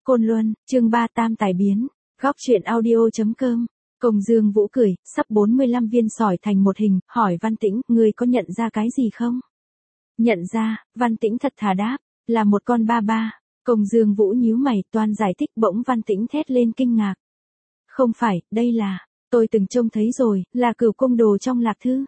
Côn Luân, chương 3 tam tài biến, góc truyện audio.com. Công Dương Vũ cười, sắp 45 viên sỏi thành một hình, hỏi Văn Tĩnh, ngươi có nhận ra cái gì không? Nhận ra, Văn Tĩnh thật thà đáp, là một con ba ba. Công Dương Vũ nhíu mày, toan giải thích, bỗng Văn Tĩnh thét lên kinh ngạc. Không phải, đây là, tôi từng trông thấy rồi, là Cửu Cung Đồ trong Lạc Thư.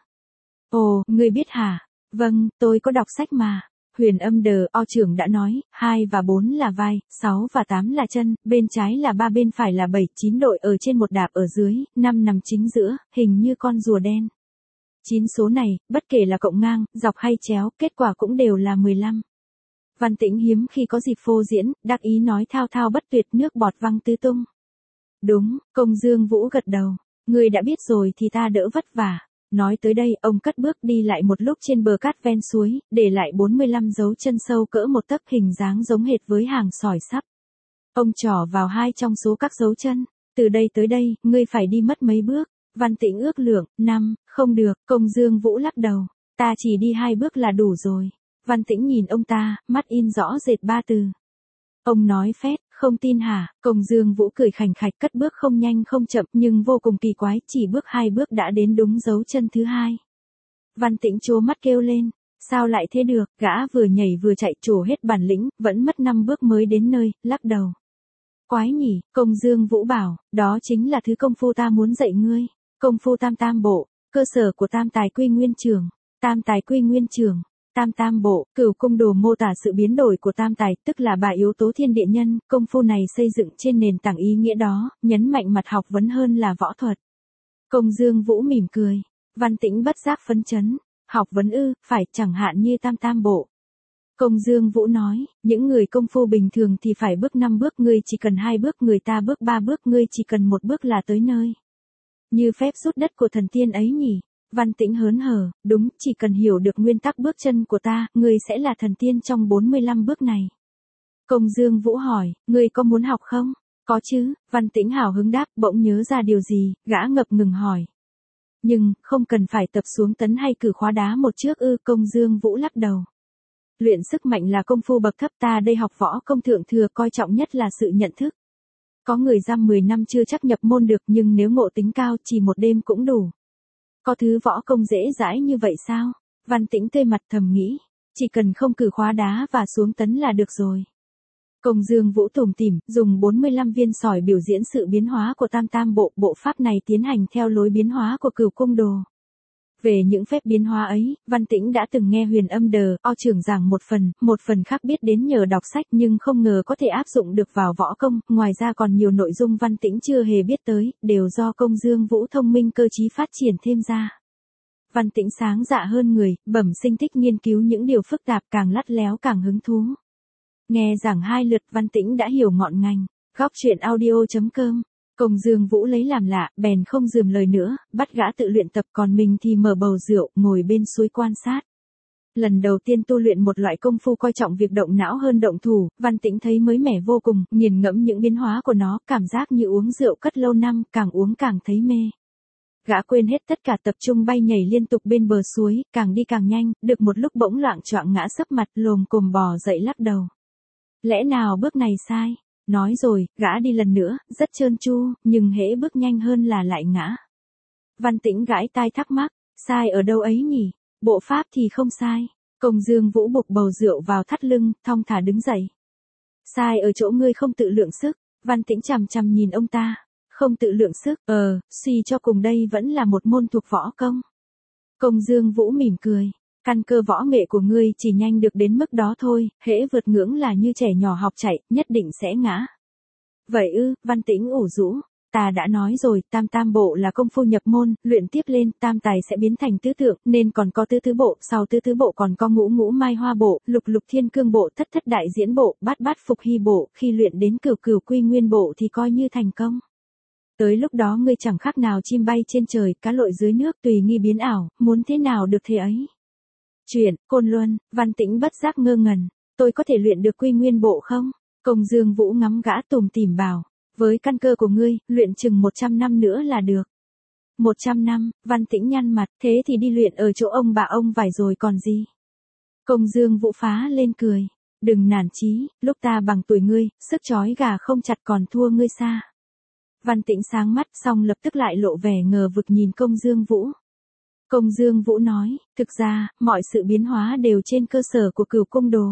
Ồ, ngươi biết hả? Vâng, tôi có đọc sách mà. Huyền Âm Đờ O trưởng đã nói, 2 và 4 là vai, 6 và 8 là chân, bên trái là 3 bên phải là 7, 9 đội ở trên một đạp ở dưới, 5 nằm chính giữa, hình như con rùa đen. 9 số này, bất kể là cộng ngang, dọc hay chéo, kết quả cũng đều là 15. Văn Tĩnh hiếm khi có dịp phô diễn, đắc ý nói thao thao bất tuyệt, nước bọt văng tứ tung. Đúng, Công Dương Vũ gật đầu, ngươi đã biết rồi thì ta đỡ vất vả. Nói tới đây, ông cất bước đi lại một lúc trên bờ cát ven suối, để lại 45 dấu chân sâu cỡ một tấc, hình dáng giống hệt với hàng sỏi sắp. Ông trỏ vào 2 trong số các dấu chân. Từ đây tới đây, ngươi phải đi mất mấy bước. Văn Tĩnh ước lượng, 5, không được. Công Dương Vũ lắc đầu, ta chỉ đi 2 bước là đủ rồi. Văn Tĩnh nhìn ông ta, mắt in rõ rệt 3 từ. Ông nói phét, không tin hả? Công Dương Vũ cười khành khạch, cất bước không nhanh không chậm, nhưng vô cùng kỳ quái, chỉ bước 2 bước đã đến đúng dấu chân thứ 2. Văn Tĩnh trố mắt kêu lên, sao lại thế được? Gã vừa nhảy vừa chạy, trổ hết bản lĩnh, vẫn mất 5 bước mới đến nơi, lắc đầu. Quái nhỉ? Công Dương Vũ bảo, đó chính là thứ công phu ta muốn dạy ngươi. Công phu tam tam bộ, cơ sở của tam tài quy nguyên trường. Tam tài quy nguyên trường. Tam tam bộ, Cửu Cung Đồ mô tả sự biến đổi của tam tài, tức là 3 yếu tố thiên địa nhân, công phu này xây dựng trên nền tảng ý nghĩa đó, nhấn mạnh mặt học vấn hơn là võ thuật. Công Dương Vũ mỉm cười, Văn Tĩnh bất giác phấn chấn, học vấn ư, phải, chẳng hạn như tam tam bộ. Công Dương Vũ nói, những người công phu bình thường thì phải bước 5 bước, ngươi chỉ cần 2 bước, người ta bước 3 bước, ngươi chỉ cần 1 bước là tới nơi. Như phép rút đất của thần tiên ấy nhỉ? Văn Tĩnh hớn hở, đúng, chỉ cần hiểu được nguyên tắc bước chân của ta, ngươi sẽ là thần tiên trong 45 bước này. Công Dương Vũ hỏi, ngươi có muốn học không? Có chứ, Văn Tĩnh hào hứng đáp, bỗng nhớ ra điều gì, gã ngập ngừng hỏi. Nhưng, không cần phải tập xuống tấn hay cử khóa đá một trước ư? Công Dương Vũ lắc đầu. Luyện sức mạnh là công phu bậc thấp, ta đây học võ công thượng thừa, coi trọng nhất là sự nhận thức. Có người giam 10 năm chưa chắc nhập môn được, nhưng nếu ngộ tính cao, chỉ một đêm cũng đủ. Có thứ võ công dễ dãi như vậy sao? Văn Tĩnh tươi mặt thầm nghĩ, chỉ cần không cử khóa đá và xuống tấn là được rồi. Công Dương Vũ tủm tỉm, dùng 45 viên sỏi biểu diễn sự biến hóa của tam tam bộ, bộ pháp này tiến hành theo lối biến hóa của Cửu Cung Đồ. Về những phép biến hóa ấy, Văn Tĩnh đã từng nghe Huyền Âm Đờ O trưởng giảng một phần khác biết đến nhờ đọc sách, nhưng không ngờ có thể áp dụng được vào võ công, ngoài ra còn nhiều nội dung Văn Tĩnh chưa hề biết tới, đều do Công Dương Vũ thông minh cơ trí phát triển thêm ra. Văn Tĩnh sáng dạ hơn người, bẩm sinh thích nghiên cứu những điều phức tạp, càng lắt léo càng hứng thú. Nghe giảng 2 lượt, Văn Tĩnh đã hiểu ngọn ngành. Góc truyện audio.com. Công Dương Vũ lấy làm lạ, bèn không dườm lời nữa, bắt gã tự luyện tập, còn mình thì mở bầu rượu, ngồi bên suối quan sát. Lần đầu tiên tu luyện một loại công phu coi trọng việc động não hơn động thủ, Văn Tĩnh thấy mới mẻ vô cùng, nghiền ngẫm những biến hóa của nó, cảm giác như uống rượu cất lâu năm, càng uống càng thấy mê. Gã quên hết tất cả, tập trung bay nhảy liên tục bên bờ suối, càng đi càng nhanh, được một lúc bỗng loạng choạng ngã sấp mặt, lồm cồm bò dậy lắc đầu. Lẽ nào bước này sai? Nói rồi, gã đi lần nữa, rất trơn tru, nhưng hễ bước nhanh hơn là lại ngã. Văn Tĩnh gãi tai thắc mắc, sai ở đâu ấy nhỉ? Bộ pháp thì không sai. Công Dương Vũ buộc bầu rượu vào thắt lưng, thong thả đứng dậy. Sai ở chỗ ngươi không tự lượng sức. Văn Tĩnh chằm chằm nhìn ông ta. Không tự lượng sức, suy cho cùng đây vẫn là một môn thuộc võ công. Công Dương Vũ mỉm cười. Căn cơ võ nghệ của ngươi chỉ nhanh được đến mức đó thôi, hễ vượt ngưỡng là như trẻ nhỏ học chạy, nhất định sẽ ngã. Vậy ư? Văn Tĩnh ủ rũ. Ta đã nói rồi, tam tam bộ là công phu nhập môn, luyện tiếp lên, tam tài sẽ biến thành tứ tượng, nên còn có tứ tứ bộ, sau tứ tứ bộ còn có ngũ ngũ mai hoa bộ, lục lục thiên cương bộ, thất thất đại diễn bộ, bát bát phục hy bộ, khi luyện đến cửu cửu quy nguyên bộ thì coi như thành công. Tới lúc đó ngươi chẳng khác nào chim bay trên trời, cá lội dưới nước, tùy nghi biến ảo, muốn thế nào được thế ấy. Chuyện, Côn Luân, Văn Tĩnh bất giác ngơ ngẩn, tôi có thể luyện được quy nguyên bộ không? Công Dương Vũ ngắm gã tủm tỉm bảo, với căn cơ của ngươi, luyện chừng 100 năm nữa là được. 100 năm, Văn Tĩnh nhăn mặt, thế thì đi luyện ở chỗ ông bà ông vải rồi còn gì? Công Dương Vũ phá lên cười, Đừng nản chí, lúc ta bằng tuổi ngươi, sức trói gà không chặt còn thua ngươi xa. Văn Tĩnh sáng mắt xong lập tức lại lộ vẻ ngờ vực nhìn Công Dương Vũ. Công Dương Vũ nói, thực ra, mọi sự biến hóa đều trên cơ sở của Cửu Cung Đồ.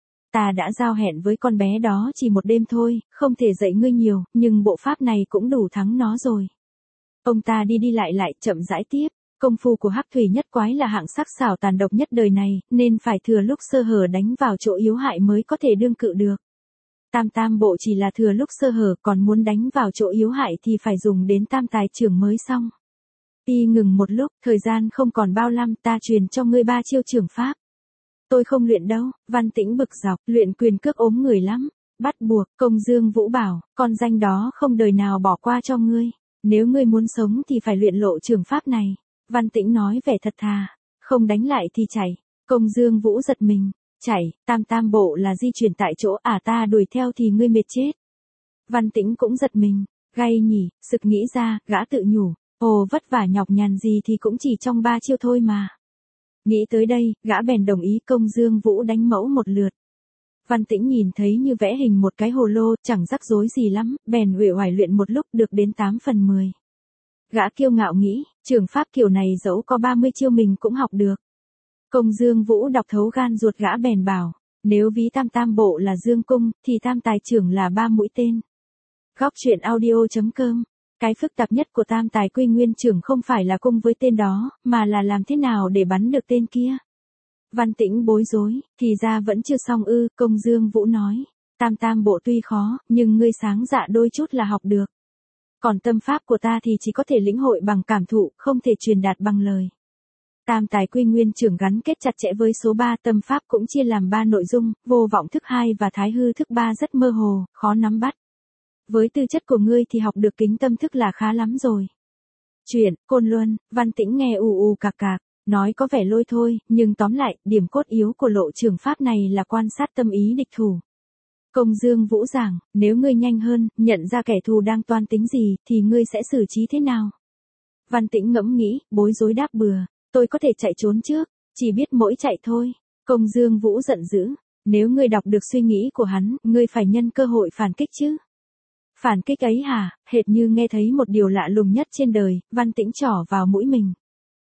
Ta đã giao hẹn với con bé đó chỉ một đêm thôi, không thể dạy ngươi nhiều, nhưng bộ pháp này cũng đủ thắng nó rồi. Ông ta đi đi lại lại chậm rãi tiếp, công phu của Hắc Thủy Nhất Quái là hạng sắc sảo tàn độc nhất đời này, nên phải thừa lúc sơ hở đánh vào chỗ yếu hại mới có thể đương cự được. Tam Tam Bộ chỉ là thừa lúc sơ hở, còn muốn đánh vào chỗ yếu hại thì phải dùng đến Tam Tài Trưởng mới xong. Y ngừng một lúc, thời gian không còn bao lăm, ta truyền cho ngươi 3 chiêu trưởng pháp. Tôi không luyện đâu, Văn Tĩnh bực dọc, luyện quyền cước ốm người lắm. Bắt buộc, Công Dương Vũ bảo, con danh đó không đời nào bỏ qua cho ngươi. Nếu ngươi muốn sống thì phải luyện lộ trường pháp này. Văn Tĩnh nói vẻ thật thà, không đánh lại thì chạy. Công Dương Vũ giật mình, chạy, Tam Tam Bộ là di chuyển tại chỗ, ta đuổi theo thì ngươi mệt chết. Văn Tĩnh cũng giật mình, gay nhỉ, sực nghĩ ra, gã tự nhủ, ồ vất vả nhọc nhằn gì thì cũng chỉ trong 3 chiêu thôi mà. Nghĩ tới đây, gã bèn đồng ý Công Dương Vũ đánh mẫu một lượt. Văn Tĩnh nhìn thấy như vẽ hình một cái hồ lô, chẳng rắc rối gì lắm, bèn uể oải luyện một lúc được đến 8 phần 10. Gã kiêu ngạo nghĩ, trường pháp kiểu này dẫu có 30 chiêu mình cũng học được. Công Dương Vũ đọc thấu gan ruột gã bèn bảo, nếu ví Tam Tam Bộ là dương cung, thì Tam Tài Trưởng là 3 mũi tên. Góc truyện audio.com. Cái phức tạp nhất của Tam Tài Quy Nguyên Trưởng không phải là cung với tên đó, mà là làm thế nào để bắn được tên kia. Văn Tĩnh bối rối, thì ra vẫn chưa xong ư, Công Dương Vũ nói, Tam Tam Bộ tuy khó, nhưng ngươi sáng dạ đôi chút là học được. Còn tâm pháp của ta thì chỉ có thể lĩnh hội bằng cảm thụ, không thể truyền đạt bằng lời. Tam Tài Quy Nguyên Trưởng gắn kết chặt chẽ với số 3, tâm pháp cũng chia làm 3 nội dung, vô vọng thức 2 và thái hư thức 3 rất mơ hồ, khó nắm bắt. Với tư chất của ngươi thì học được kính tâm thức là khá lắm rồi. Chuyện, Côn Luân, Văn Tĩnh nghe ù cạc cạc, nói có vẻ lôi thôi, nhưng tóm lại, điểm cốt yếu của lộ trường pháp này là quan sát tâm ý địch thủ. Công Dương Vũ giảng, nếu ngươi nhanh hơn, nhận ra kẻ thù đang toan tính gì, thì ngươi sẽ xử trí thế nào? Văn Tĩnh ngẫm nghĩ, bối rối đáp bừa, tôi có thể chạy trốn trước, chỉ biết mỗi chạy thôi. Công Dương Vũ giận dữ, nếu ngươi đọc được suy nghĩ của hắn, ngươi phải nhân cơ hội phản kích chứ. Phản kích ấy hả, hệt như nghe thấy một điều lạ lùng nhất trên đời, Văn Tĩnh trỏ vào mũi mình.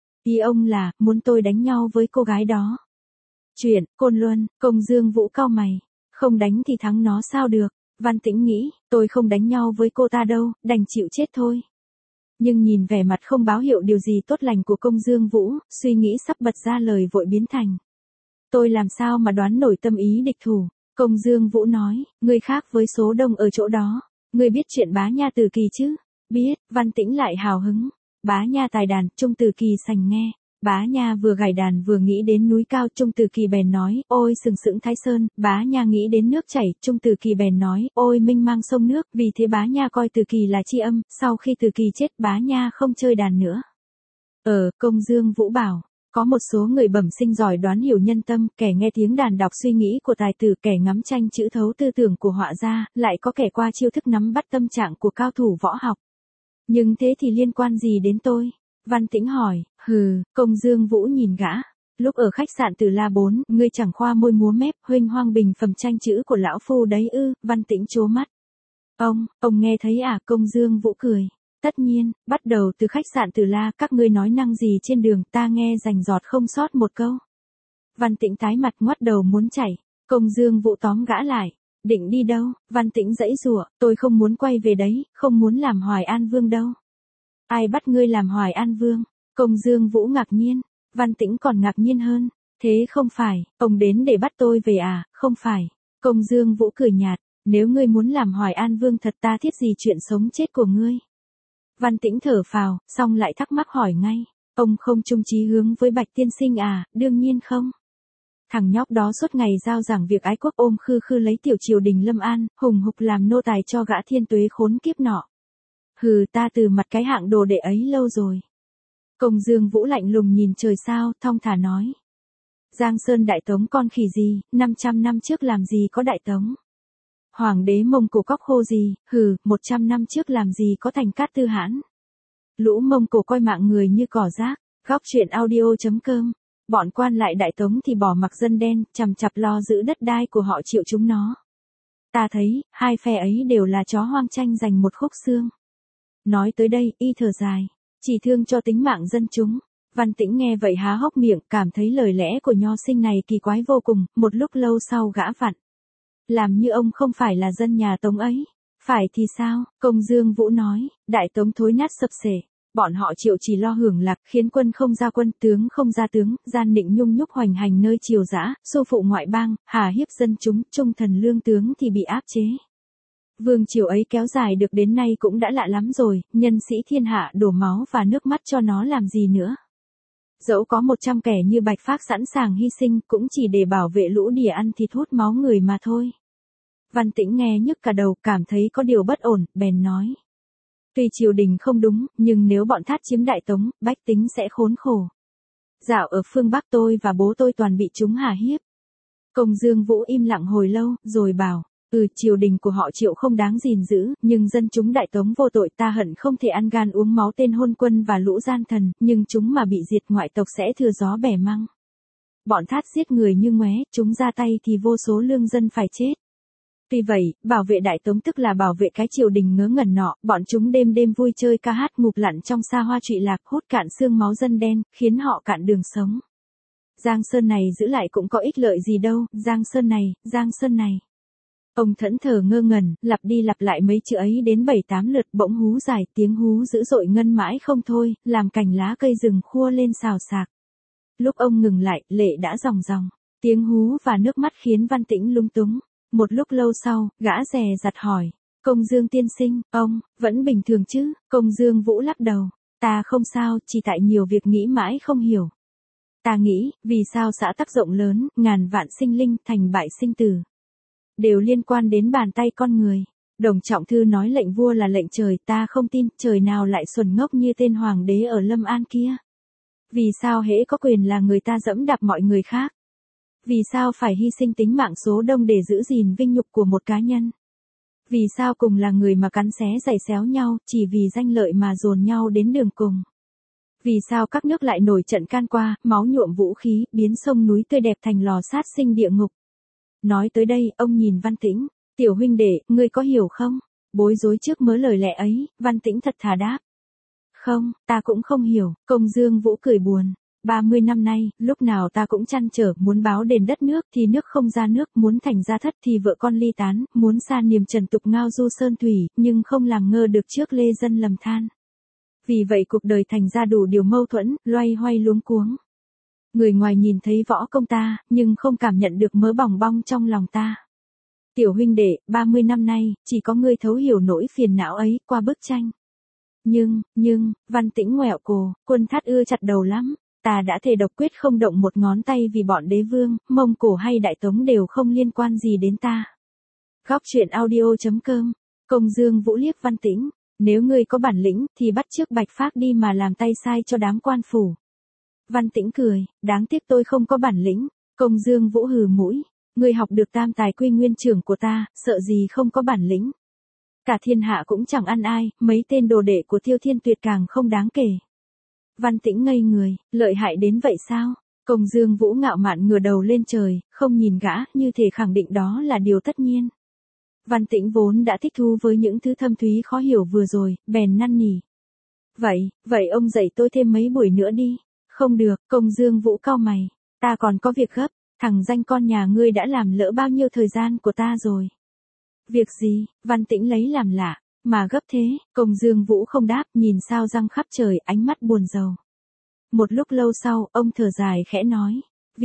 Ý ông là, muốn tôi đánh nhau với cô gái đó. Chuyện, Côn Luân, Công Dương Vũ cau mày. Không đánh thì thắng nó sao được, Văn Tĩnh nghĩ, tôi không đánh nhau với cô ta đâu, đành chịu chết thôi. Nhưng nhìn vẻ mặt không báo hiệu điều gì tốt lành của Công Dương Vũ, suy nghĩ sắp bật ra lời vội biến thành. Tôi làm sao mà đoán nổi tâm ý địch thủ, Công Dương Vũ nói, ngươi khác với số đông ở chỗ đó. Ngươi biết chuyện Bá Nha Từ Kỳ chứ? Biết, Văn Tĩnh lại hào hứng. Bá Nha tài đàn, Trung Từ Kỳ sành nghe. Bá Nha vừa gảy đàn vừa nghĩ đến núi cao, Trung Từ Kỳ bèn nói, ôi sừng sững Thái Sơn. Bá Nha nghĩ đến nước chảy, Trung Từ Kỳ bèn nói, ôi mênh mang sông nước. Vì thế Bá Nha coi Từ Kỳ là tri âm, sau khi Từ Kỳ chết Bá Nha không chơi đàn nữa. Công Dương Vũ bảo, có một số người bẩm sinh giỏi đoán hiểu nhân tâm, kẻ nghe tiếng đàn đọc suy nghĩ của tài tử, kẻ ngắm tranh chữ thấu tư tưởng của họa gia, lại có kẻ qua chiêu thức nắm bắt tâm trạng của cao thủ võ học. Nhưng thế thì liên quan gì đến tôi? Văn Tĩnh hỏi, Công Dương Vũ nhìn gã. Lúc ở khách sạn Từ La 4, ngươi chẳng khoa môi múa mép, huênh hoang bình phẩm tranh chữ của lão phu đấy ư, Văn Tĩnh trố mắt. Ông nghe thấy à, Công Dương Vũ cười. Tất nhiên, bắt đầu từ khách sạn Từ La, các ngươi nói năng gì trên đường, ta nghe rành rọt không sót một câu. Văn Tĩnh tái mặt ngoắt đầu muốn chảy, Công Dương Vũ tóm gã lại. Định đi đâu? Văn Tĩnh giãy giụa, tôi không muốn quay về đấy, không muốn làm Hoài An Vương đâu. Ai bắt ngươi làm Hoài An Vương? Công Dương Vũ ngạc nhiên, Văn Tĩnh còn ngạc nhiên hơn. Thế không phải, ông đến để bắt tôi về à? Không phải. Công Dương Vũ cười nhạt, nếu ngươi muốn làm Hoài An Vương thật ta thiết gì chuyện sống chết của ngươi. Văn Tĩnh thở phào, xong lại thắc mắc hỏi ngay, ông không chung chí hướng với Bạch tiên sinh à? Đương nhiên không. Thằng nhóc đó suốt ngày giao giảng việc ái quốc, ôm khư khư lấy tiểu triều đình Lâm An, hùng hục làm nô tài cho gã thiên tuế khốn kiếp nọ. Ta từ mặt cái hạng đồ đệ ấy lâu rồi. Công Dương Vũ lạnh lùng nhìn trời sao, thong thả nói. Giang Sơn Đại Tống con khỉ gì, 500 năm trước làm gì có Đại Tống. Hoàng đế Mông Cổ cóc khô gì, 100 năm trước làm gì có Thành Cát Tư Hãn. Lũ Mông Cổ coi mạng người như cỏ rác. Góc truyện audio.com Bọn quan lại Đại Tống thì bỏ mặc dân đen, chằm chặp lo giữ đất đai của họ Triệu chúng nó. Ta thấy, hai phe ấy đều là chó hoang tranh giành một khúc xương. Nói tới đây, y thở dài. Chỉ thương cho tính mạng dân chúng. Văn Tĩnh nghe vậy há hốc miệng, cảm thấy lời lẽ của nho sinh này kỳ quái vô cùng, một lúc lâu sau gã vặn. Làm như ông không phải là dân nhà Tống ấy. Phải thì sao? Công Dương Vũ nói, Đại Tống thối nát sập sể. Bọn họ Triệu chỉ lo hưởng lạc, khiến quân không ra quân, tướng không ra tướng, gian nịnh nhung nhúc hoành hành nơi triều dã, xô phụ ngoại bang, hà hiếp dân chúng, trung thần lương tướng thì bị áp chế. Vương triều ấy kéo dài được đến nay cũng đã lạ lắm rồi, nhân sĩ thiên hạ đổ máu và nước mắt cho nó làm gì nữa. Dẫu có 100 kẻ như Bạch Phác sẵn sàng hy sinh cũng chỉ để bảo vệ lũ đỉa ăn thịt hút máu người mà thôi. Văn Tĩnh nghe nhức cả đầu, cảm thấy có điều bất ổn, bèn nói. Tuy triều đình không đúng, nhưng nếu bọn Thát chiếm Đại Tống, bách tính sẽ khốn khổ. Dạo ở phương Bắc tôi và bố tôi toàn bị chúng hà hiếp. Công Dương Vũ im lặng hồi lâu, rồi bảo, triều đình của họ Triệu không đáng gìn giữ, nhưng dân chúng Đại Tống vô tội, ta hận không thể ăn gan uống máu tên hôn quân và lũ gian thần, nhưng chúng mà bị diệt ngoại tộc sẽ thừa gió bẻ măng. Bọn Thát giết người như ngoé, chúng ra tay thì vô số lương dân phải chết. Tuy vậy, bảo vệ Đại Tống tức là bảo vệ cái triều đình ngớ ngẩn nọ, bọn chúng đêm đêm vui chơi ca hát ngụp lặn trong xa hoa trụy lạc, hút cạn xương máu dân đen, khiến họ cạn đường sống. Giang Sơn này giữ lại cũng có ích lợi gì đâu, Giang Sơn này, Giang Sơn này. Ông thẫn thờ ngơ ngẩn, lặp đi lặp lại mấy chữ ấy đến 7-8 lượt, bỗng hú dài, tiếng hú dữ dội ngân mãi không thôi, làm cành lá cây rừng khua lên xào xạc. Lúc ông ngừng lại, lệ đã ròng ròng. Tiếng hú và nước mắt khiến Văn Tĩnh lung túng. Một lúc lâu sau, gã dè dặt hỏi. Công Dương tiên sinh, ông, vẫn bình thường chứ? Công Dương Vũ lắc đầu. Ta không sao, chỉ tại nhiều việc nghĩ mãi không hiểu. Ta nghĩ, vì sao xã tắc rộng lớn, ngàn vạn sinh linh, thành bại sinh tử. Đều liên quan đến bàn tay con người. Đồng Trọng Thư nói lệnh vua là lệnh trời, ta không tin, trời nào lại xuẩn ngốc như tên hoàng đế ở Lâm An kia. Vì sao hễ có quyền là người ta dẫm đạp mọi người khác? Vì sao phải hy sinh tính mạng số đông để giữ gìn vinh nhục của một cá nhân? Vì sao cùng là người mà cắn xé giày xéo nhau, chỉ vì danh lợi mà dồn nhau đến đường cùng? Vì sao các nước lại nổi trận can qua, máu nhuộm vũ khí, biến sông núi tươi đẹp thành lò sát sinh địa ngục? Nói tới đây, ông nhìn Văn Tĩnh. Tiểu huynh đệ, ngươi có hiểu không? Bối rối trước mớ lời lẽ ấy, Văn Tĩnh thật thà đáp. Không, ta cũng không hiểu. Công Dương Vũ cười buồn. 30 năm nay, lúc nào ta cũng trăn trở, muốn báo đền đất nước thì nước không ra nước, muốn thành gia thất thì vợ con ly tán, muốn xa niềm trần tục ngao du sơn thủy, nhưng không làm ngơ được trước lê dân lầm than. Vì vậy cuộc đời thành ra đủ điều mâu thuẫn, loay hoay luống cuống. Người ngoài nhìn thấy võ công ta, nhưng không cảm nhận được mớ bòng bong trong lòng ta. Tiểu huynh đệ, 30 năm nay, chỉ có ngươi thấu hiểu nỗi phiền não ấy, qua bức tranh. Nhưng, Văn Tĩnh ngoẹo cổ, Quân Thát ưa chặt đầu lắm. Ta đã thề độc quyết không động một ngón tay vì bọn Đế Vương, Mông Cổ hay Đại Tống đều không liên quan gì đến ta. Góc truyện audio.com. Công Dương Vũ liếc Văn Tĩnh. Nếu ngươi có bản lĩnh, thì bắt chước Bạch Phác đi mà làm tay sai cho đám quan phủ. Văn Tĩnh cười, đáng tiếc tôi không có bản lĩnh. Công Dương Vũ hừ mũi. Ngươi học được tam tài quy nguyên trưởng của ta, sợ gì không có bản lĩnh. Cả thiên hạ cũng chẳng ăn ai, mấy tên đồ đệ của Tiêu Thiên Tuyệt càng không đáng kể. Văn Tĩnh ngây người, lợi hại đến vậy sao? Công Dương Vũ ngạo mạn ngửa đầu lên trời, không nhìn gã, như thể khẳng định đó là điều tất nhiên. Văn Tĩnh vốn đã thích thú với những thứ thâm thúy khó hiểu vừa rồi, bèn năn nỉ. Vậy ông dạy tôi thêm mấy buổi nữa đi. Không được, Công Dương Vũ cau mày. Ta còn có việc gấp, thằng danh con nhà ngươi đã làm lỡ bao nhiêu thời gian của ta rồi. Việc gì? Văn Tĩnh lấy làm lạ. Mà gấp thế, Công Dương Vũ không đáp, nhìn sao răng khắp trời, ánh mắt buồn rầu. Một lúc lâu sau, ông thở dài khẽ nói.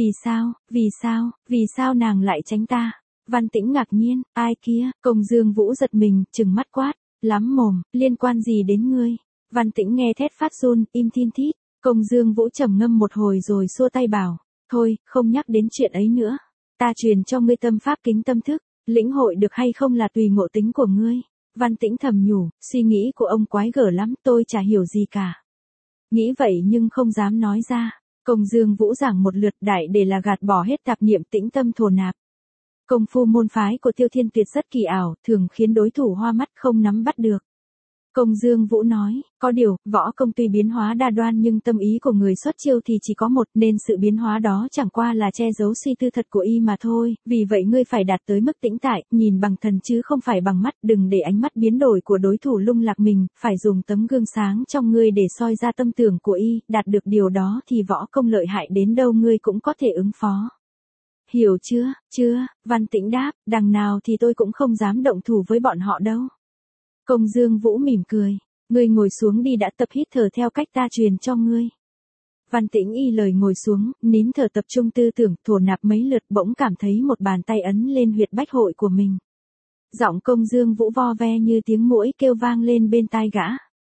Vì sao nàng lại tránh ta? Văn Tĩnh ngạc nhiên, ai kia? Công Dương Vũ giật mình, trừng mắt quát. Lắm mồm, liên quan gì đến ngươi? Văn Tĩnh nghe thét phát run, im thin thít. Công Dương Vũ trầm ngâm một hồi rồi xua tay bảo. Thôi, không nhắc đến chuyện ấy nữa. Ta truyền cho ngươi tâm pháp kính tâm thức. Lĩnh hội được hay không là tùy ngộ tính của ngươi. Văn Tĩnh thầm nhủ, suy nghĩ của ông quái gở lắm, tôi chả hiểu gì cả. Nghĩ vậy nhưng không dám nói ra. Công Dương Vũ giảng một lượt đại để là gạt bỏ hết tạp niệm, tĩnh tâm thổ nạp. Công phu môn phái của Tiêu Thiên Tuyệt rất kỳ ảo, thường khiến đối thủ hoa mắt không nắm bắt được. Công Dương Vũ nói, có điều, võ công tuy biến hóa đa đoan nhưng tâm ý của người xuất chiêu thì chỉ có một, nên sự biến hóa đó chẳng qua là che giấu suy tư thật của y mà thôi, vì vậy ngươi phải đạt tới mức tĩnh tại, nhìn bằng thần chứ không phải bằng mắt, đừng để ánh mắt biến đổi của đối thủ lung lạc mình, phải dùng tấm gương sáng trong ngươi để soi ra tâm tưởng của y, đạt được điều đó thì võ công lợi hại đến đâu ngươi cũng có thể ứng phó. Hiểu chưa, Văn Tĩnh đáp, đằng nào thì tôi cũng không dám động thủ với bọn họ đâu. Công Dương Vũ mỉm cười, ngươi ngồi xuống đi đã, tập hít thở theo cách ta truyền cho ngươi. Văn Tĩnh y lời ngồi xuống, nín thở tập trung tư tưởng, thổ nạp mấy lượt bỗng cảm thấy một bàn tay ấn lên huyệt bách hội của mình. Giọng Công Dương Vũ vo ve như tiếng muỗi kêu vang lên bên tai gã.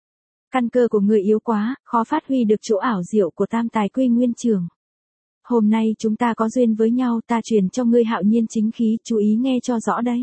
Căn cơ của người yếu quá, khó phát huy được chỗ ảo diệu của tam tài quy nguyên trường. Hôm nay chúng ta có duyên với nhau, ta truyền cho ngươi hạo nhiên chính khí, chú ý nghe cho rõ đây.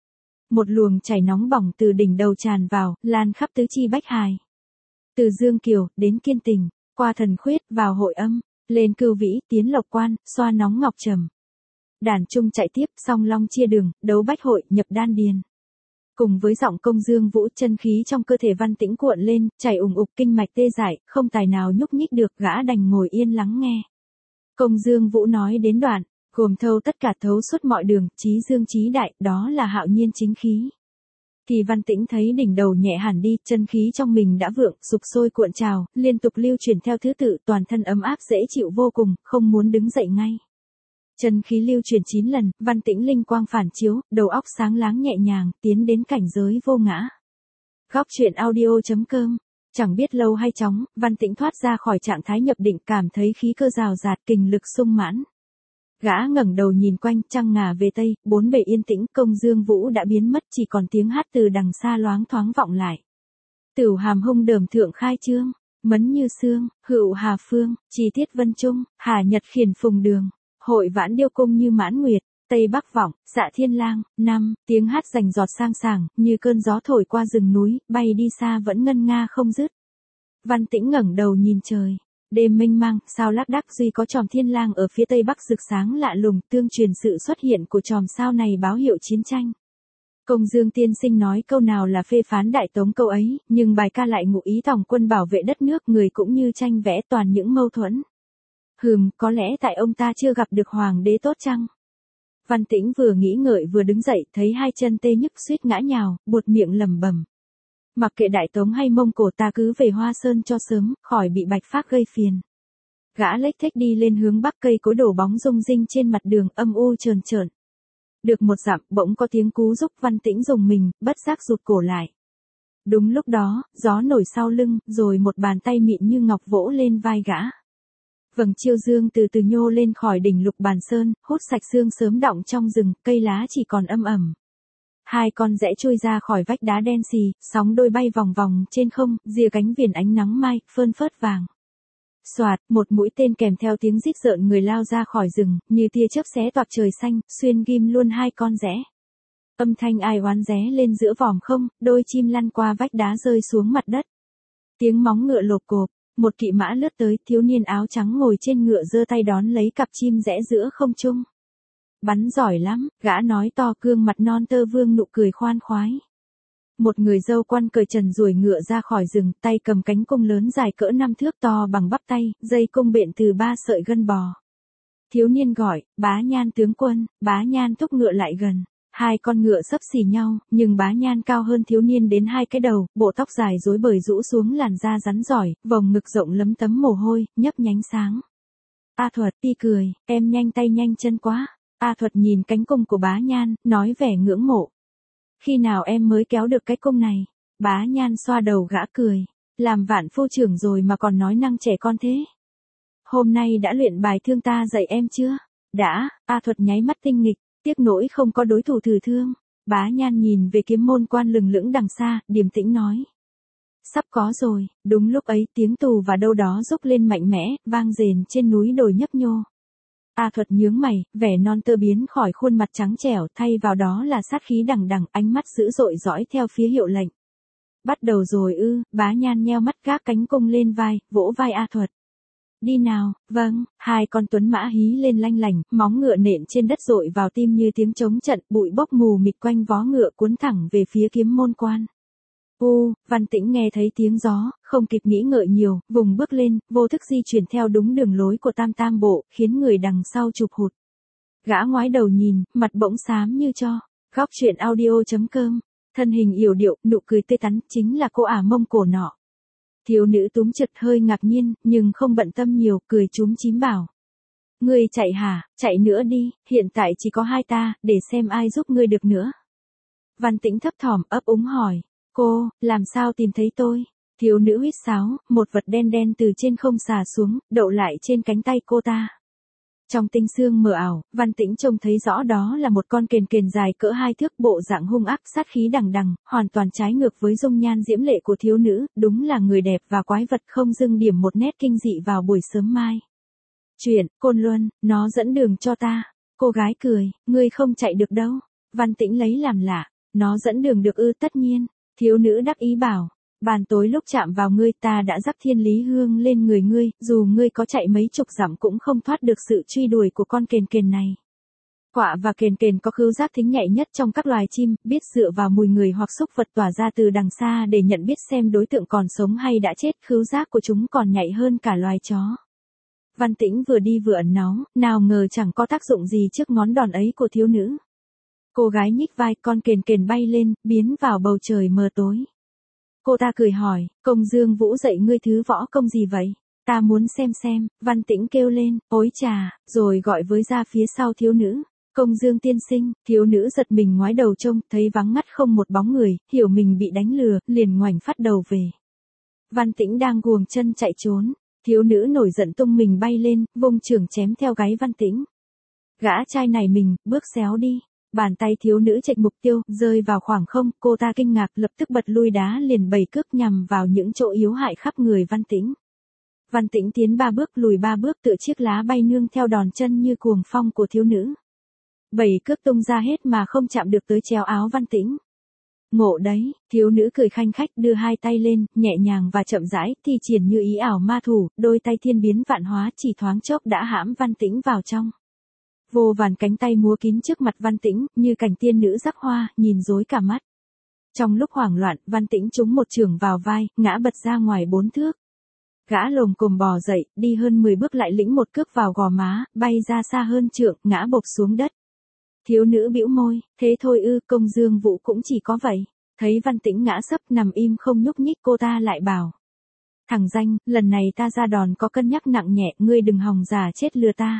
Một luồng chảy nóng bỏng từ đỉnh đầu tràn vào, lan khắp tứ chi bách hài. Từ Dương Kiều, đến Kiên Tình, qua Thần Khuyết, vào Hội Âm, lên Cưu Vĩ, tiến Lộc Quan, xoa nóng Ngọc Trầm. Đàn trung chạy tiếp, song long chia đường, đấu bách hội, nhập đan điền. Cùng với giọng Công Dương Vũ, chân khí trong cơ thể Văn Tĩnh cuộn lên, chảy ùng ục, kinh mạch tê dại, không tài nào nhúc nhích được, gã đành ngồi yên lắng nghe. Công Dương Vũ nói đến đoạn, gồm thâu tất cả thấu suốt mọi đường, chí dương chí đại, đó là hạo nhiên chính khí. Thì Văn Tĩnh thấy đỉnh đầu nhẹ hẳn đi, chân khí trong mình đã vượng, sục sôi cuộn trào, liên tục lưu chuyển theo thứ tự, toàn thân ấm áp dễ chịu vô cùng, không muốn đứng dậy ngay. Chân khí lưu chuyển 9 lần, Văn Tĩnh linh quang phản chiếu, đầu óc sáng láng nhẹ nhàng, tiến đến cảnh giới vô ngã. Góc truyện audio.com. Chẳng biết lâu hay chóng, Văn Tĩnh thoát ra khỏi trạng thái nhập định, cảm thấy khí cơ rào rạt, kình lực sung mãn. Gã ngẩng đầu nhìn quanh, trăng ngả về tây, bốn bề yên tĩnh, Công Dương Vũ đã biến mất, chỉ còn tiếng hát từ đằng xa loáng thoáng vọng lại. Tửu hàm hung đờm thượng khai trương, mấn như sương, hựu hà phương, chi tiết vân trung, hà nhật khiển phùng đường, hội vãn điêu cung như mãn nguyệt, tây bắc vọng, dạ thiên lang, năm, tiếng hát rành giọt sang sảng, như cơn gió thổi qua rừng núi, bay đi xa vẫn ngân nga không dứt. Văn Tĩnh ngẩng đầu nhìn trời. Đêm mênh mang, sao lác đác duy có chòm thiên lang ở phía tây bắc rực sáng lạ lùng, tương truyền sự xuất hiện của chòm sao này báo hiệu chiến tranh. Công Dương tiên sinh nói câu nào là phê phán Đại Tống câu ấy, nhưng bài ca lại ngụ ý tổng quân bảo vệ đất nước, người cũng như tranh vẽ toàn những mâu thuẫn. Có lẽ tại ông ta chưa gặp được hoàng đế tốt chăng? Văn Tĩnh vừa nghĩ ngợi vừa đứng dậy, thấy hai chân tê nhức suýt ngã nhào, buột miệng lẩm bẩm. Mặc kệ Đại Tống hay Mông Cổ, ta cứ về Hoa Sơn cho sớm, khỏi bị Bạch Phác gây phiền. Gã lếch thếch đi lên hướng bắc, cây cối đổ bóng rung rinh trên mặt đường, âm u trờn trợn. Được một dặm, bỗng có tiếng cú giúp, Văn Tĩnh rùng mình, bất giác rụt cổ lại. Đúng lúc đó, gió nổi sau lưng, rồi một bàn tay mịn như ngọc vỗ lên vai gã. Vầng chiêu dương từ từ nhô lên khỏi đỉnh Lục Bàn Sơn, hút sạch sương sớm đọng trong rừng, cây lá chỉ còn âm ẩm. Hai con rẽ trôi ra khỏi vách đá đen xì, sóng đôi bay vòng vòng trên không, rìa cánh viền ánh nắng mai, phơn phớt vàng. Soạt, một mũi tên kèm theo tiếng rít rợn người lao ra khỏi rừng, như tia chớp xé toạc trời xanh, xuyên ghim luôn hai con rẽ. Âm thanh ai oán ré lên giữa vòm không, đôi chim lăn qua vách đá rơi xuống mặt đất. Tiếng móng ngựa lộp cộp, một kỵ mã lướt tới, thiếu niên áo trắng ngồi trên ngựa giơ tay đón lấy cặp chim rẽ giữa không trung. Bắn giỏi lắm, gã nói to, gương mặt non tơ vương nụ cười khoan khoái. Một người dâu quan cởi trần ruồi ngựa ra khỏi rừng, tay cầm cánh cung lớn dài cỡ 5 thước to bằng bắp tay, dây cung bện từ 3 sợi gân bò. Thiếu niên gọi, Bá Nhan tướng quân, Bá Nhan thúc ngựa lại gần. Hai con ngựa xấp xỉ nhau, nhưng Bá Nhan cao hơn thiếu niên đến 2 cái đầu, bộ tóc dài rối bời rũ xuống làn da rắn giỏi, vòng ngực rộng lấm tấm mồ hôi, nhấp nhánh sáng. A Thuật ti cười, em nhanh tay nhanh chân quá. A Thuật nhìn cánh cung của Bá Nhan, nói vẻ ngưỡng mộ. Khi nào em mới kéo được cái cung này? Bá Nhan xoa đầu gã cười. Làm vạn phu trưởng rồi mà còn nói năng trẻ con thế. Hôm nay đã luyện bài thương ta dạy em chưa? Đã, A Thuật nháy mắt tinh nghịch, tiếc nỗi không có đối thủ thử thương. Bá Nhan nhìn về Kiếm Môn Quan lừng lững đằng xa, điềm tĩnh nói. Sắp có rồi, đúng lúc ấy tiếng tù và đâu đó rúc lên mạnh mẽ, vang rền trên núi đồi nhấp nhô. A Thuật nhướng mày, vẻ non tơ biến khỏi khuôn mặt trắng trẻo, thay vào đó là sát khí đằng đằng, ánh mắt dữ dội dõi theo phía hiệu lệnh. Bắt đầu rồi ư? Bá Nhan nheo mắt gác cánh cung lên vai, vỗ vai A Thuật. Đi nào, vâng, hai con tuấn mã hí lên lanh lảnh, móng ngựa nện trên đất dội vào tim như tiếng trống trận, bụi bốc mù mịt quanh vó ngựa cuốn thẳng về phía Kiếm Môn Quan. Văn Tĩnh nghe thấy tiếng gió, không kịp nghĩ ngợi nhiều, vùng bước lên, vô thức di chuyển theo đúng đường lối của tam tam bộ, khiến người đằng sau chụp hụt. Gã ngoái đầu nhìn, mặt bỗng xám như tro. Góc truyện audio.com. Thân hình yểu điệu, nụ cười tươi tắn, chính là cô ả Mông Cổ nọ. Thiếu nữ túm chợt hơi ngạc nhiên, nhưng không bận tâm nhiều, cười chúm chím bảo. Ngươi chạy hả, chạy nữa đi, hiện tại chỉ có hai ta, để xem ai giúp ngươi được nữa. Văn Tĩnh thấp thỏm, ấp úng hỏi. Cô, làm sao tìm thấy tôi? Thiếu nữ huýt sáo, một vật đen đen từ trên không xà xuống, đậu lại trên cánh tay cô ta. Trong tinh sương mờ ảo, Văn Tĩnh trông thấy rõ đó là một con kền kền dài cỡ 2 thước, bộ dạng hung ác, sát khí đằng đằng, hoàn toàn trái ngược với dung nhan diễm lệ của thiếu nữ, đúng là người đẹp và quái vật không dưng điểm một nét kinh dị vào buổi sớm mai. Chuyện, Côn Luân, nó dẫn đường cho ta. Cô gái cười, ngươi không chạy được đâu. Văn Tĩnh lấy làm lạ, nó dẫn đường được ư? Tất nhiên. Thiếu nữ đắc ý bảo, ban tối lúc chạm vào ngươi ta đã rắc thiên lý hương lên người ngươi, dù ngươi có chạy mấy chục dặm cũng không thoát được sự truy đuổi của con kền kền này. Quạ và kền kền có khứu giác thính nhạy nhất trong các loài chim, biết dựa vào mùi người hoặc xúc vật tỏa ra từ đằng xa để nhận biết xem đối tượng còn sống hay đã chết, khứu giác của chúng còn nhạy hơn cả loài chó. Văn Tĩnh vừa đi vừa ẩn náu, nào ngờ chẳng có tác dụng gì trước ngón đòn ấy của thiếu nữ. Cô gái nhích vai, con kền kền bay lên, biến vào bầu trời mờ tối. Cô ta cười hỏi, Công Dương Vũ dạy ngươi thứ võ công gì vậy? Ta muốn xem, Văn Tĩnh kêu lên, ối chà, rồi gọi với ra phía sau thiếu nữ. Công Dương tiên sinh, thiếu nữ giật mình ngoái đầu trông, thấy vắng ngắt không một bóng người, hiểu mình bị đánh lừa, liền ngoảnh phát đầu về. Văn Tĩnh đang guồng chân chạy trốn, thiếu nữ nổi giận tung mình bay lên, vung chưởng chém theo gáy Văn Tĩnh. Gã trai này mình, bước xéo đi. Bàn tay thiếu nữ chệch mục tiêu, rơi vào khoảng không, cô ta kinh ngạc, lập tức bật lui đá liền 7 cước nhằm vào những chỗ yếu hại khắp người Văn Tĩnh. Văn Tĩnh tiến 3 bước, lùi 3 bước, tựa chiếc lá bay nương theo đòn chân như cuồng phong của thiếu nữ. 7 cước tung ra hết mà không chạm được tới chéo áo Văn Tĩnh. Ngộ đấy, thiếu nữ cười khanh khách, đưa hai tay lên, nhẹ nhàng và chậm rãi, thi triển như ý ảo ma thủ, đôi tay thiên biến vạn hóa chỉ thoáng chốc đã hãm Văn Tĩnh vào trong. Vô vàn cánh tay múa kín trước mặt Văn Tĩnh, như cảnh tiên nữ rắc hoa, nhìn rối cả mắt. Trong lúc hoảng loạn, Văn Tĩnh trúng một chưởng vào vai, ngã bật ra ngoài 4 thước. Gã lồm cồm bò dậy, đi hơn 10 bước lại lĩnh một cước vào gò má, bay ra xa hơn trượng, ngã bộp xuống đất. Thiếu nữ bĩu môi, thế thôi ư? Công Dương Vũ cũng chỉ có vậy. Thấy Văn Tĩnh ngã sấp nằm im không nhúc nhích, cô ta lại bảo. Thằng danh, lần này ta ra đòn có cân nhắc nặng nhẹ, ngươi đừng hòng giả chết lừa ta.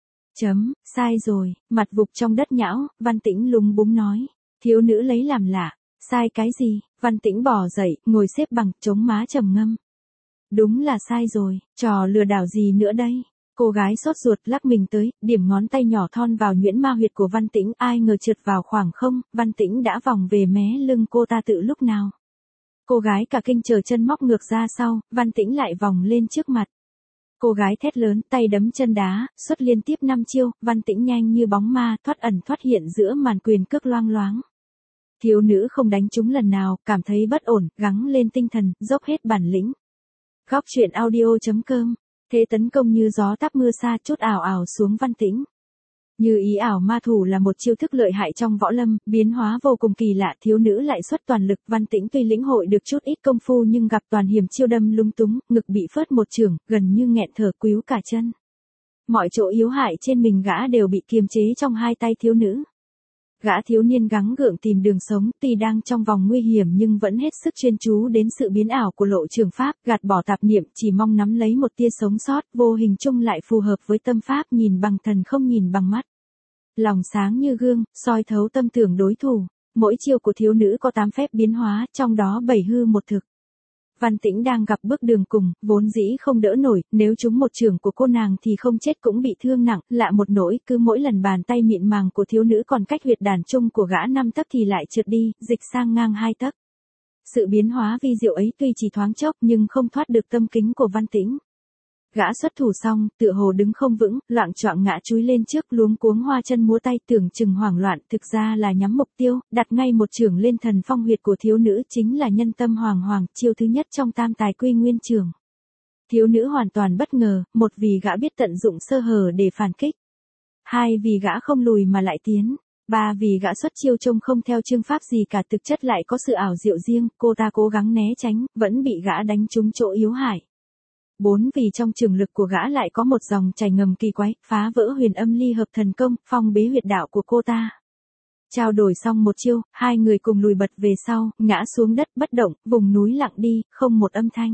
Sai rồi, mặt vục trong đất nhão, Văn Tĩnh lúng búng nói. Thiếu nữ lấy làm lạ, sai cái gì? Văn Tĩnh bò dậy, ngồi xếp bằng, chống má trầm ngâm. Đúng là sai rồi, trò lừa đảo gì nữa đây? Cô gái sốt ruột lắc mình tới, điểm ngón tay nhỏ thon vào nhuyễn ma huyệt của Văn Tĩnh, ai ngờ trượt vào khoảng không, Văn Tĩnh đã vòng về mé lưng cô ta tự lúc nào. Cô gái cả kinh chờ chân móc ngược ra sau, Văn Tĩnh lại vòng lên trước mặt. Cô gái thét lớn, tay đấm chân đá, xuất liên tiếp 5 chiêu, Văn Tĩnh nhanh như bóng ma, thoát ẩn thoát hiện giữa màn quyền cước loang loáng. Thiếu nữ không đánh trúng lần nào, cảm thấy bất ổn, gắng lên tinh thần, dốc hết bản lĩnh. Góc truyện audio.com. Thế tấn công như gió táp mưa xa, chốt ảo ảo xuống Văn Tĩnh. Như ý ảo ma thủ là một chiêu thức lợi hại trong võ lâm, biến hóa vô cùng kỳ lạ, thiếu nữ lại xuất toàn lực, Văn Tĩnh tuy lĩnh hội được chút ít công phu nhưng gặp toàn hiểm chiêu đâm lung túng, ngực bị phớt một chưởng, gần như nghẹn thở quýu cả chân. Mọi chỗ yếu hại trên mình gã đều bị kiềm chế trong hai tay thiếu nữ. Gã thiếu niên gắng gượng tìm đường sống, tuy đang trong vòng nguy hiểm nhưng vẫn hết sức chuyên chú đến sự biến ảo của lộ trường pháp, gạt bỏ tạp niệm, chỉ mong nắm lấy một tia sống sót, vô hình chung lại phù hợp với tâm pháp, nhìn bằng thần không nhìn bằng mắt. Lòng sáng như gương, soi thấu tâm tưởng đối thủ, mỗi chiêu của thiếu nữ có 8 phép biến hóa, trong đó 7 hư một thực. Văn Tĩnh đang gặp bước đường cùng, vốn dĩ không đỡ nổi, nếu trúng một chưởng của cô nàng thì không chết cũng bị thương nặng, lạ một nỗi, cứ mỗi lần bàn tay mịn màng của thiếu nữ còn cách huyệt đàn chung của gã 5 tấc thì lại trượt đi, dịch sang ngang 2 tấc. Sự biến hóa vi diệu ấy tuy chỉ thoáng chốc nhưng không thoát được tâm kính của Văn Tĩnh. Gã xuất thủ xong, tựa hồ đứng không vững, loạng choạng ngã chúi lên trước, luống cuống hoa chân múa tay, tưởng chừng hoảng loạn, thực ra là nhắm mục tiêu, đặt ngay một chưởng lên thần phong huyệt của thiếu nữ, chính là nhân tâm hoàng hoàng, chiêu thứ nhất trong tam tài quy nguyên chưởng. Thiếu nữ hoàn toàn bất ngờ, một vì gã biết tận dụng sơ hở để phản kích. Hai vì gã không lùi mà lại tiến. Ba vì gã xuất chiêu trông không theo chương pháp gì cả, thực chất lại có sự ảo diệu riêng, cô ta cố gắng né tránh, vẫn bị gã đánh trúng chỗ yếu hại. 4 vì trong trường lực của gã lại có một dòng chảy ngầm kỳ quái, phá vỡ huyền âm ly hợp thần công, phong bế huyệt đạo của cô ta. Trao đổi xong một chiêu, hai người cùng lùi bật về sau, ngã xuống đất bất động, vùng núi lặng đi, không một âm thanh.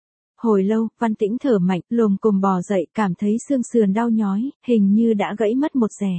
Hồi lâu, Văn Tĩnh thở mạnh, lồm cồm bò dậy, cảm thấy xương sườn đau nhói, hình như đã gãy mất một rẻ.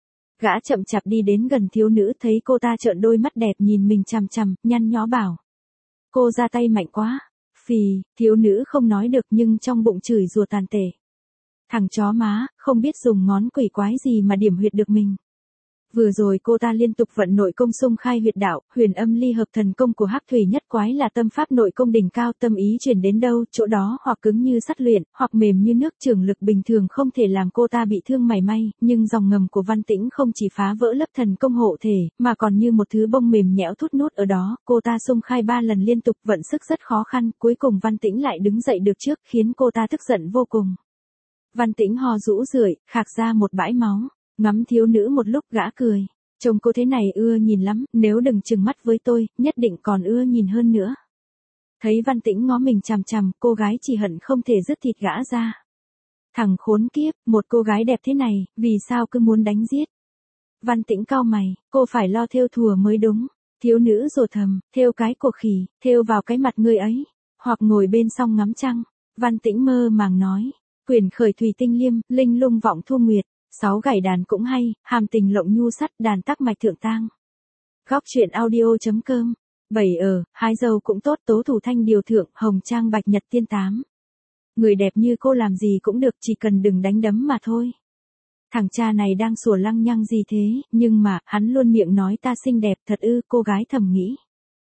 Gã chậm chạp đi đến gần thiếu nữ, thấy cô ta trợn đôi mắt đẹp nhìn mình chằm chằm, nhăn nhó bảo. Cô ra tay mạnh quá. Phì, thiếu nữ không nói được nhưng trong bụng chửi rủa tàn tệ. Thằng chó má, không biết dùng ngón quỷ quái gì mà điểm huyệt được mình. Vừa rồi cô ta liên tục vận nội công xung khai huyệt đạo, huyền âm ly hợp thần công của Hắc Thủy Nhất Quái là tâm pháp nội công đỉnh cao, tâm ý truyền đến đâu, chỗ đó hoặc cứng như sắt luyện, hoặc mềm như nước, trường lực bình thường không thể làm cô ta bị thương mảy may, nhưng dòng ngầm của Văn Tĩnh không chỉ phá vỡ lớp thần công hộ thể, mà còn như một thứ bông mềm nhẽo thút nút ở đó, cô ta xung khai 3 lần liên tục, vận sức rất khó khăn, cuối cùng Văn Tĩnh lại đứng dậy được trước, khiến cô ta tức giận vô cùng. Văn Tĩnh ho rũ rượi, khạc ra một bãi máu. Ngắm thiếu nữ một lúc gã cười. Trông cô thế này ưa nhìn lắm, nếu đừng chừng mắt với tôi, nhất định còn ưa nhìn hơn nữa. Thấy Văn Tĩnh ngó mình chằm chằm, cô gái chỉ hận không thể dứt thịt gã ra. Thằng khốn kiếp, một cô gái đẹp thế này, vì sao cứ muốn đánh giết? Văn Tĩnh cau mày, cô phải lo thêu thùa mới đúng. Thiếu nữ rồ thầm, thêu cái cổ khỉ, thêu vào cái mặt ngươi ấy. Hoặc ngồi bên song ngắm trăng. Văn Tĩnh mơ màng nói. Quyển khởi thủy tinh liêm, linh lung vọng thu nguyệt. 6 gảy đàn cũng hay, hàm tình lộng nhu sắt, đàn tắc mạch thượng tang. Góc truyện audio.com. 7 hai dâu cũng tốt, tố thủ thanh điều thượng, hồng trang bạch nhật tiên 8. Người đẹp như cô làm gì cũng được, chỉ cần đừng đánh đấm mà thôi. Thằng cha này đang sủa lăng nhăng gì thế, nhưng mà, hắn luôn miệng nói ta xinh đẹp thật ư, cô gái thầm nghĩ.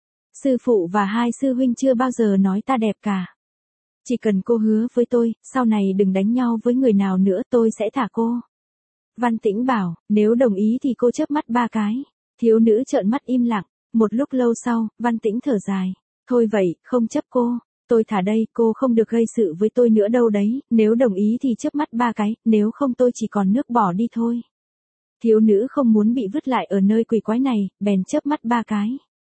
Sư phụ và 2 sư huynh chưa bao giờ nói ta đẹp cả. Chỉ cần cô hứa với tôi, sau này đừng đánh nhau với người nào nữa, tôi sẽ thả cô. Văn Tĩnh bảo, nếu đồng ý thì cô chớp mắt 3 cái. Thiếu nữ trợn mắt im lặng. Một lúc lâu sau, Văn Tĩnh thở dài. Thôi vậy, không chấp cô. Tôi thả đây, cô không được gây sự với tôi nữa đâu đấy. Nếu đồng ý thì chớp mắt 3 cái, nếu không tôi chỉ còn nước bỏ đi thôi. Thiếu nữ không muốn bị vứt lại ở nơi quỷ quái này, bèn chớp mắt 3 cái.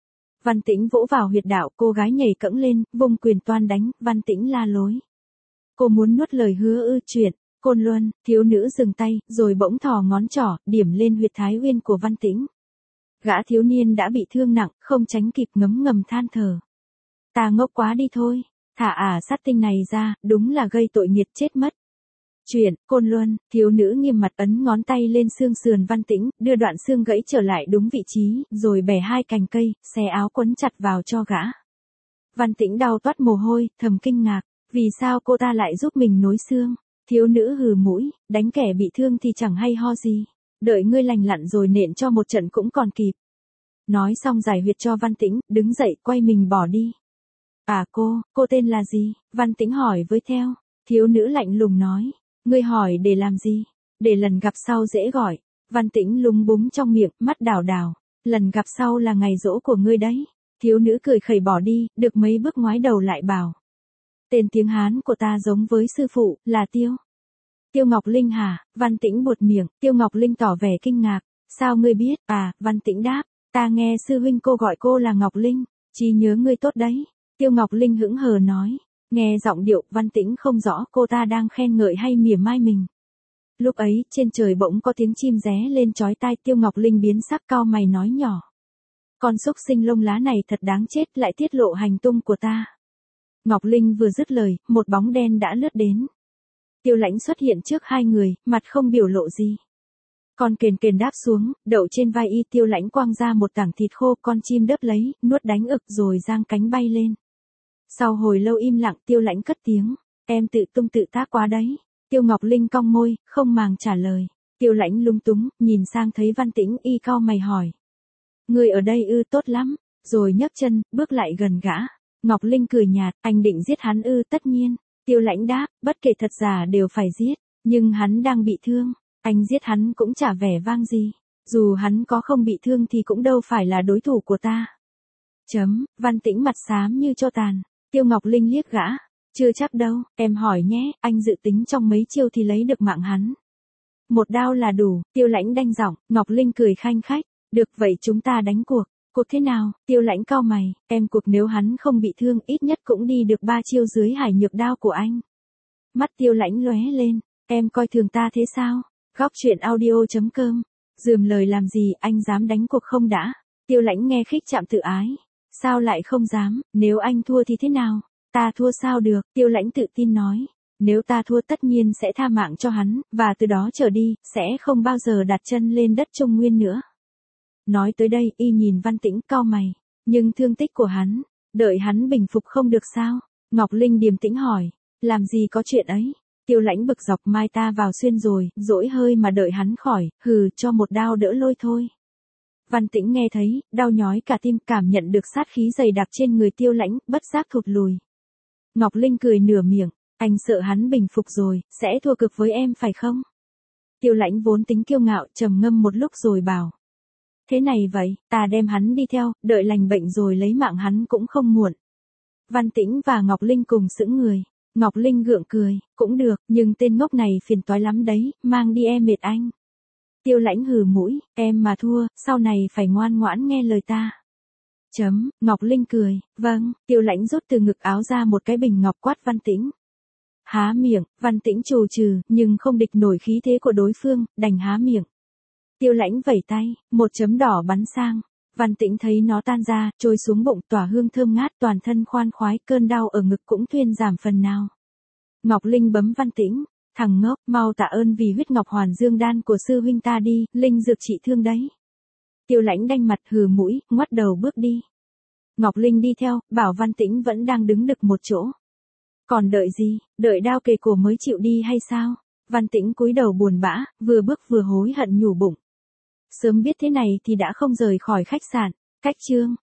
Văn Tĩnh vỗ vào huyệt đạo, cô gái nhảy cẫng lên, vung quyền toan đánh, Văn Tĩnh la lối. Cô muốn nuốt lời hứa ư? Chuyện. Côn Luân, thiếu nữ dừng tay, rồi bỗng thò ngón trỏ, điểm lên huyệt thái uyên của Văn Tĩnh. Gã thiếu niên đã bị thương nặng, không tránh kịp ngấm ngầm than thở. Ta ngốc quá đi thôi, thả sát tinh này ra, đúng là gây tội nghiệt chết mất. Chuyện, Côn Luân, thiếu nữ nghiêm mặt ấn ngón tay lên xương sườn Văn Tĩnh, đưa đoạn xương gãy trở lại đúng vị trí, rồi bẻ 2 cành cây, xé áo quấn chặt vào cho gã. Văn Tĩnh đau toát mồ hôi, thầm kinh ngạc, vì sao cô ta lại giúp mình nối xương? Thiếu nữ hừ mũi, đánh kẻ bị thương thì chẳng hay ho gì. Đợi ngươi lành lặn rồi nện cho một trận cũng còn kịp. Nói xong giải huyệt cho Văn Tĩnh, đứng dậy quay mình bỏ đi. À cô tên là gì? Văn Tĩnh hỏi với theo. Thiếu nữ lạnh lùng nói. Ngươi hỏi để làm gì? Để lần gặp sau dễ gọi. Văn Tĩnh lúng búng trong miệng, mắt đảo đảo. Lần gặp sau là ngày giỗ của ngươi đấy. Thiếu nữ cười khẩy bỏ đi, được mấy bước ngoái đầu lại bảo. Tên tiếng Hán của ta giống với sư phụ, là Tiêu. Tiêu Ngọc Linh hả? Văn Tĩnh buột miệng, Tiêu Ngọc Linh tỏ vẻ kinh ngạc. Sao ngươi biết? À, Văn Tĩnh đáp. Ta nghe sư huynh cô gọi cô là Ngọc Linh. Trí nhớ ngươi tốt đấy. Tiêu Ngọc Linh hững hờ nói. Nghe giọng điệu, Văn Tĩnh không rõ cô ta đang khen ngợi hay mỉa mai mình. Lúc ấy, trên trời bỗng có tiếng chim ré lên chói tai, Tiêu Ngọc Linh biến sắc cau mày nói nhỏ. Con xúc sinh lông lá này thật đáng chết, lại tiết lộ hành tung của ta. Ngọc Linh vừa dứt lời, một bóng đen đã lướt đến. Tiêu Lãnh xuất hiện trước 2 người, mặt không biểu lộ gì. Con kền kền đáp xuống, đậu trên vai y. Tiêu Lãnh quăng ra một tảng thịt khô, con chim đớp lấy, nuốt đánh ực rồi giang cánh bay lên. Sau hồi lâu im lặng, Tiêu Lãnh cất tiếng. Em tự tung tự tác quá đấy. Tiêu Ngọc Linh cong môi, không màng trả lời. Tiêu Lãnh lung túng, nhìn sang thấy Văn Tĩnh, y cau mày hỏi. Người ở đây ư? Tốt lắm. Rồi nhấc chân, bước lại gần gã. Ngọc Linh cười nhạt, anh định giết hắn ư? Tất nhiên. Tiêu Lãnh đáp, bất kể thật giả đều phải giết. Nhưng hắn đang bị thương. Anh giết hắn cũng chả vẻ vang gì. Dù hắn có không bị thương thì cũng đâu phải là đối thủ của ta. Văn Tĩnh mặt xám như tro tàn. Tiêu Ngọc Linh liếc gã. Chưa chắc đâu, em hỏi nhé, anh dự tính trong mấy chiêu thì lấy được mạng hắn. Một đao là đủ, Tiêu Lãnh đanh giọng, Ngọc Linh cười khanh khách. Được vậy chúng ta đánh cuộc. Cuộc thế nào? Tiêu Lãnh cau mày, em cuộc nếu hắn không bị thương ít nhất cũng đi được 3 chiêu dưới hải nhược đao của anh. Mắt Tiêu Lãnh lóe lên, em coi thường ta thế sao? Góc truyện audio.com. Dườm lời làm gì, anh dám đánh cuộc không đã? Tiêu Lãnh nghe khích chạm tự ái. Sao lại không dám, nếu anh thua thì thế nào? Ta thua sao được, Tiêu Lãnh tự tin nói. Nếu ta thua tất nhiên sẽ tha mạng cho hắn, và từ đó trở đi, sẽ không bao giờ đặt chân lên đất Trung Nguyên nữa. Nói tới đây, y nhìn Văn Tĩnh cau mày. Nhưng thương tích của hắn, đợi hắn bình phục không được sao? Ngọc Linh điềm tĩnh hỏi. Làm gì có chuyện ấy? Tiêu Lãnh bực dọc, mai ta vào xuyên rồi, dỗi hơi mà đợi hắn khỏi, hừ, cho một đao đỡ lôi thôi. Văn Tĩnh nghe thấy, đau nhói cả tim, cảm nhận được sát khí dày đặc trên người Tiêu Lãnh, bất giác thụt lùi. Ngọc Linh cười nửa miệng, anh sợ hắn bình phục rồi, sẽ thua cực với em phải không? Tiêu Lãnh vốn tính kiêu ngạo, trầm ngâm một lúc rồi bảo. Thế này vậy, ta đem hắn đi theo, đợi lành bệnh rồi lấy mạng hắn cũng không muộn. Văn Tĩnh và Ngọc Linh cùng sững người. Ngọc Linh gượng cười, cũng được, nhưng tên ngốc này phiền toái lắm đấy, mang đi em mệt anh. Tiêu Lãnh hừ mũi, em mà thua, sau này phải ngoan ngoãn nghe lời ta. Ngọc Linh cười, vâng, Tiêu Lãnh rút từ ngực áo ra một cái bình ngọc quát Văn Tĩnh. Há miệng, Văn Tĩnh trù trừ, nhưng không địch nổi khí thế của đối phương, đành há miệng. Tiêu Lãnh vẩy tay, một chấm đỏ bắn sang. Văn Tĩnh thấy nó tan ra, trôi xuống bụng, tỏa hương thơm ngát, toàn thân khoan khoái, cơn đau ở ngực cũng thuyên giảm phần nào. Ngọc Linh bấm Văn Tĩnh, thằng ngốc, mau tạ ơn vì huyết ngọc hoàn dương đan của sư huynh ta đi, linh dược trị thương đấy. Tiêu Lãnh đanh mặt hừ mũi, ngoắt đầu bước đi. Ngọc Linh đi theo, bảo Văn Tĩnh vẫn đang đứng đực một chỗ. Còn đợi gì, đợi đao kề cổ mới chịu đi hay sao? Văn Tĩnh cúi đầu buồn bã, vừa bước vừa hối hận nhủ bụng. Sớm biết thế này thì đã không rời khỏi khách sạn. Cách chương